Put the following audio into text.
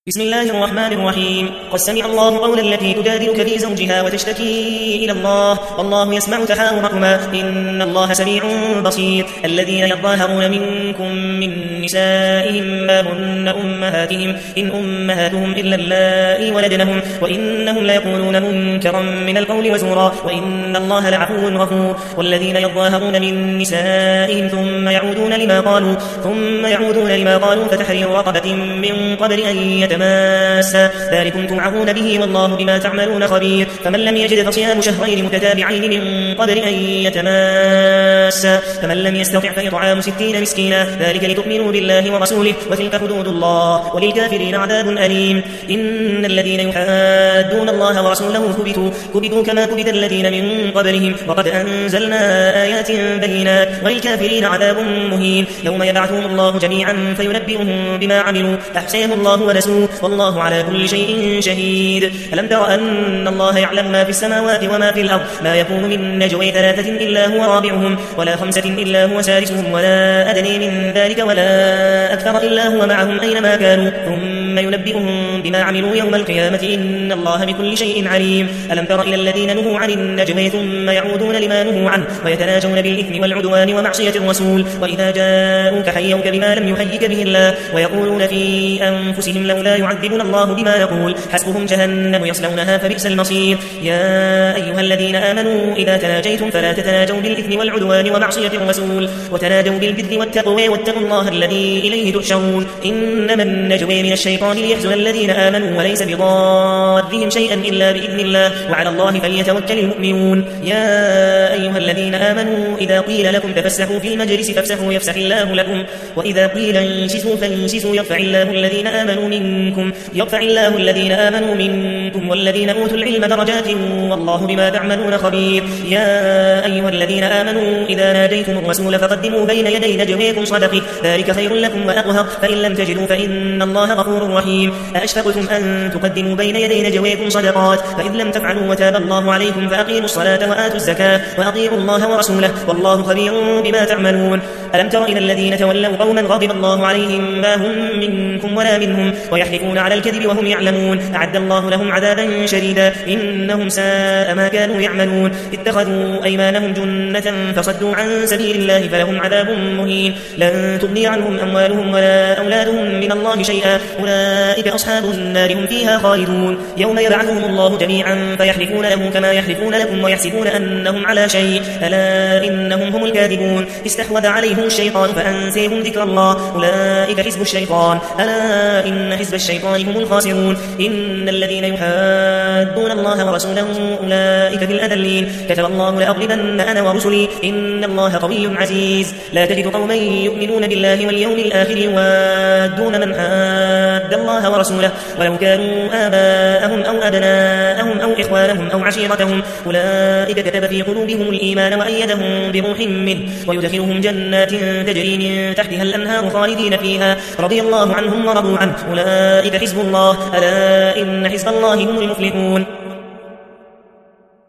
بسم الله الرحمن الرحيم. قد سمع الله قول التي تجادلك في زوجها وتشتكي إلى الله والله يسمع تحاوركما إن الله سميع بصير. الذين يظاهرون منكم من نسائهم ما هن أمهاتهم إن أمهاتهم إلا اللائي ولدنهم وإنهم ليقولون منكرا من القول وزورا وإن الله لعفو غفور. والذين يظاهرون من نسائهم ثم يعودون لما قالوا فتحرير رقبة من قبل أن يتماسا ذلكم توعظون به والله بما تعملون خبير. فمن لم يجد فصيام شهرين متتابعين من قبل أن يتماسا فمن لم يستطع فإطعام 60 مسكينا ذلك لتؤمنوا بالله ورسوله وتلك حدود الله وللكافرين عذاب أليم. إن الذين يحادون الله ورسوله كبتوا كما كبت الذين من قبلهم وقد أنزلنا آيات بينات وللكافرين عذاب مهين. يوم يبعثهم الله جميعا فينبئهم بما عملوا أحصاه الله ونسوه والله على كل شيء شهيد. ألم تر أن الله يعلم ما في السماوات وما في الأرض ما يكون من نجوى 3 إلا هو رابعهم ولا 5 إلا هو سادسهم ولا أدنى من ذلك ولا أكثر إلا هو معهم أينما كانوا ثم ينبئهم بما عملوا يوم القيامة إن الله بكل شيء عليم. ألم تر إلى الذين نهوا عن النجوى ثم يعودون لما نهوا عنه ويتناجون بالإثم والعدوان ومعصية الرسول وإذا جاءوك حيوك بما لم يحيك به الله ويقولون في أنفسهم لولا يعذبنا الله بما نقول حسبهم جهنم يصلونها فبئس المصير. يا أيها الذين آمنوا إذا تناجيتم فلا تتناجوا بالإثم والعدوان ومعصية الرسول وتناجوا بالبر والتقوى واتقوا الله الذي إليه تحشرون. إنما النجوى من الشيطان ليحزن الذين آمنوا وليس بضارهم شيئا إلا بإذن الله وعلى الله فليتوكل المؤمنون. يا أيها الذين آمنوا إذا قيل لكم تفسحوا في المجلس فافسحوا يفسح الله لكم وإذا قيل انشزوا فانشزوا يرفع الله الذين آمنوا منكم والذين أوتوا العلم درجات والله بما تعملون خبير. يا أيها الذين آمنوا إذا ناجيتم الرسول فقدموا بين يدي نجويكم صدقه ذلك خير لكم وأطهر فإن لم تجدوا فإن الله غفور رحيم. أأشفقتم أن تقدموا بين يدي نجويكم صدقات فإذ لم تفعلوا وتاب الله عليكم فأقيموا الصلاة وآتوا الزكاة وأطيعوا الله ورسوله والله خبير بما تعملون. ألم تر إلى الذين تولوا قوما غضب الله عليهم ما هم منكم ولا منهم ويحلفون على الكذب وهم يعلمون أعد الله لهم عذابا شديدا إنهم ساء ما كانوا يعملون. اتخذوا أيمانهم جنة فصدوا عن سبيل الله فلهم عذاب مهين. لن تغني عنهم أموالهم ولا أولادهم من الله شيئا أولئك أصحاب النار هم فيها خالدون. يوم يبعثهم الله جميعا فيحلفون له كما يحلفون لكم ويحسبون أنهم على شيء ألا إنهم هم الكاذبون. استحوذ عليهم الشيطان فأنسيهم ذكر الله أولئك حزب الشيطان ألا إن حزب الشيطان هم الخاسرون. إن الذين يحادون الله ورسوله أولئك في الأذلين كتب الله لأغلبن أنا ورسلي إن الله قوي عزيز. لا تجد قوما يؤمنون بالله واليوم الآخر يوادون من حاد الله ورسوله ولو كانوا آباءهم أو أبناءهم أو إخوانهم أو عشيرتهم أولئك كتب في قلوبهم الإيمان وأيدهم بروح منه ويدخلهم جنات تجري من تحتها الأنهار خالدين فيها رضي الله عنهم ورضوا عنه أولئك حزب الله ألا إن حزب الله هم المفلحون.